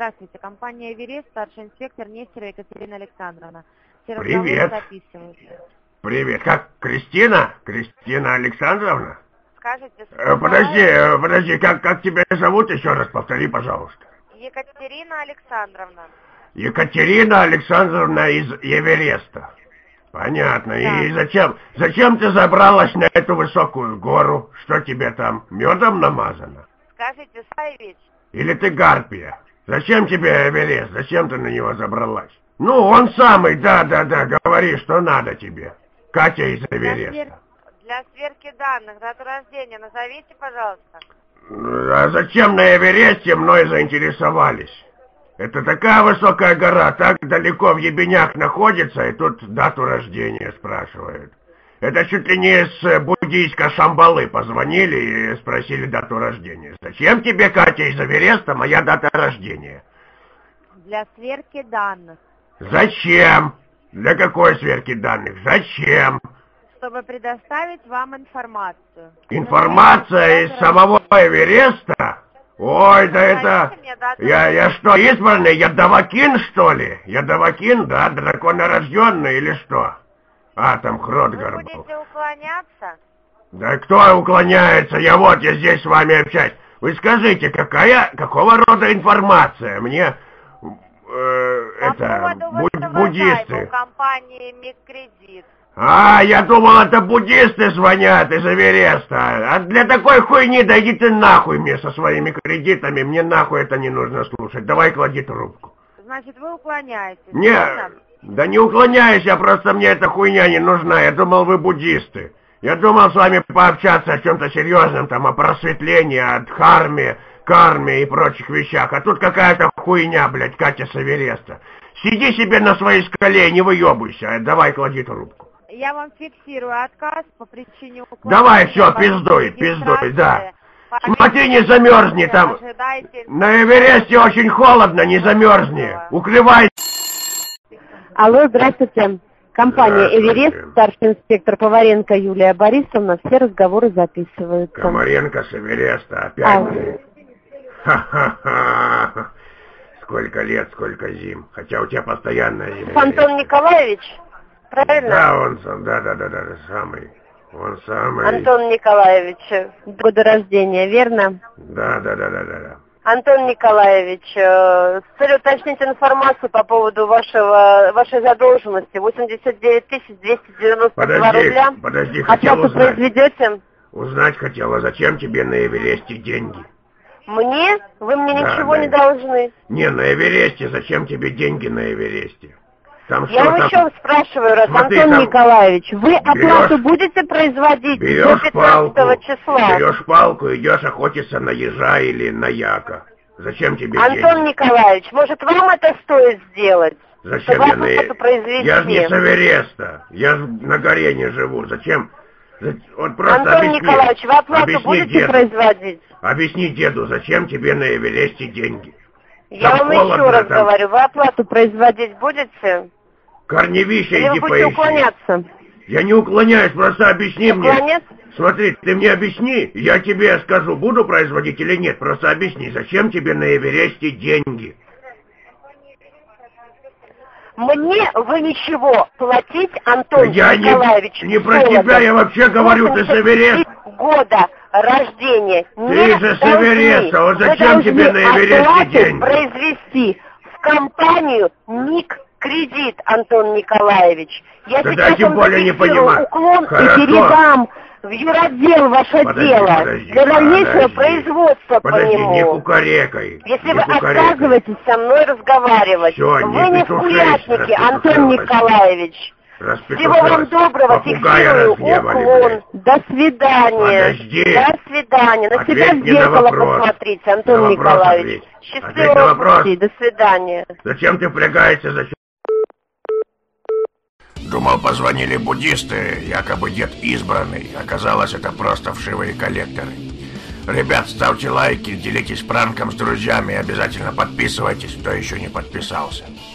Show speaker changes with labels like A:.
A: Здравствуйте, компания «Эверест», старший инспектор Нестерова Екатерина Александровна. Все разговоры
B: Привет.
A: записываются.
B: Привет. Как, Кристина? Кристина Александровна?
A: Скажите,
B: Подожди, как тебя зовут? Еще раз повтори, пожалуйста.
A: Екатерина Александровна.
B: Екатерина Александровна из Эвереста. Понятно.
A: Да.
B: И зачем ты забралась на эту высокую гору? Что тебе там, медом намазано?
A: Скажите, Савич.
B: Или ты гарпия? Зачем тебе Эверест? Зачем ты на него забралась? Ну, он самый, да, говори, что надо тебе. Катя из Эвереста.
A: Для сверки данных, дату рождения назовите, пожалуйста.
B: А зачем на Эвересте мной заинтересовались? Это такая высокая гора, так далеко в ебенях находится, и тут дату рождения спрашивают. Это чуть ли не с буддийской Шамбалы позвонили и спросили дату рождения. Зачем тебе, Катя, из Эвереста моя дата рождения?
A: Для сверки данных.
B: Зачем? Для какой сверки данных? Зачем?
A: Чтобы предоставить вам информацию.
B: Информация из самого Эвереста? Ой, да это... Я что, избранный? Я Давакин, что ли? Я Давакин, да? Драконорожденный или что? Атом Хродгар был.
A: Вы будете уклоняться?
B: Да кто уклоняется? Я здесь с вами общаюсь. Вы скажите, какого рода информация? Мне... буддисты.
A: Компании «Миккредит».
B: Я думал, это буддисты звонят из Эвереста. А для такой хуйни да иди ты нахуй мне со своими кредитами. Мне нахуй это не нужно слушать. Давай клади трубку.
A: Значит, вы уклоняетесь?
B: Да не уклоняюсь, просто мне эта хуйня не нужна. Я думал, вы буддисты. Я думал с вами пообщаться о чем-то серьезном, там, о просветлении, о дхарме, карме и прочих вещах. А тут какая-то хуйня, блядь, Катя с Эвереста. Сиди себе на своей скале, не выебывайся. Давай клади трубку.
A: Я вам фиксирую отказ по причине уклонения.
B: Давай, все, пиздуй, да. Смотри, не замерзни там. На Эвересте очень холодно, не замерзни. Укрывайся.
C: Алло, здравствуйте. Компания «Эверест», старший инспектор Поваренко Юлия Борисовна. Все разговоры записываются.
B: Комаренко с Эвереста опять. Ха-ха-ха. Сколько лет, сколько зим. Хотя у тебя постоянная зима.
C: Антон Николаевич? Правильно?
B: Да, он сам, да, самый. Он самый.
C: Антон Николаевич, года рождения, верно?
B: Да.
C: Антон Николаевич, с целью уточнить информацию по поводу вашей задолженности, 89 292 рубля.
B: Подожди, хотел
C: оплату
B: узнать.
C: Произведете?
B: Узнать хотела, зачем тебе на Эвересте деньги?
C: Мне? Вы мне ничего не должны.
B: Не, на Эвересте, зачем тебе деньги на Эвересте? Там
C: я
B: что,
C: еще спрашиваю раз,
B: смотри,
C: Антон Николаевич, вы оплату будете производить до 15 числа?
B: Берешь палку, идешь охотиться на ежа или на яка. Зачем тебе деньги?
C: Антон Николаевич, может вам это стоит сделать?
B: Зачем я Я же не с Эвереста, я же на горе не живу. Зачем? Вот просто
C: Антон Николаевич, вы оплату будете производить?
B: Объясни деду, зачем тебе на Эвересте деньги?
C: Я вам еще раз говорю, вы оплату производить будете?
B: Корневище, иди поищи.
C: Уклоняться?
B: Я не уклоняюсь, просто объясни мне. Смотри, ты мне объясни, я тебе скажу, буду производить или нет. Просто объясни, зачем тебе на Эвересте деньги?
C: Мне вы ничего платить, Антон Николаевич,
B: не про тебя, я вообще говорю, ты с Эвереста.
C: Года рождения
B: ты же с Эвереста, вот зачем тебе на Эвересте деньги?
C: Произвести в компанию Миккредит, Антон Николаевич. Я сейчас вам зафиксирую уклон и передам в юротдел ваше дело для дальнейшего производства по нему.
B: Не кукарекай.
C: Если вы отказываетесь со мной разговаривать, вы не вкурятники, Антон Николаевич. Всего вам доброго, фиксирую уклон. До свидания. До свидания. На себя в зеркало посмотрите, Антон Николаевич. Счастливого пути, до свидания.
B: Зачем ты впрягаешься? Думал, позвонили буддисты, якобы дед избранный. Оказалось, это просто вшивые коллекторы. Ребят, ставьте лайки, делитесь пранком с друзьями и обязательно подписывайтесь, кто еще не подписался.